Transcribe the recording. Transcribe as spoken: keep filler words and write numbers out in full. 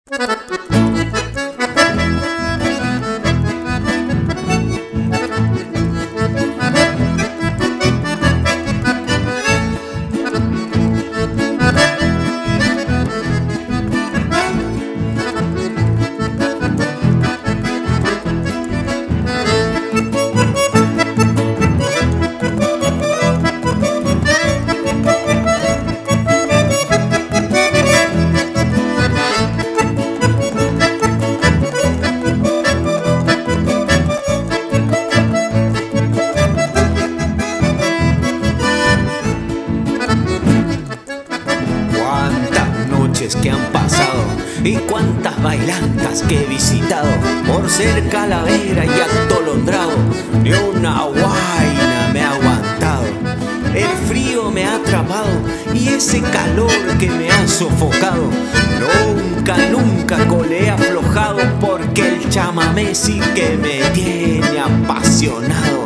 Que han pasado y cuántas bailantas que he visitado, por ser calavera y atolondrado, ni una guaina me ha aguantado. El frío me ha atrapado y ese calor que me ha sofocado. Nunca, nunca colé aflojado, porque el chamamé sí que me tiene apasionado.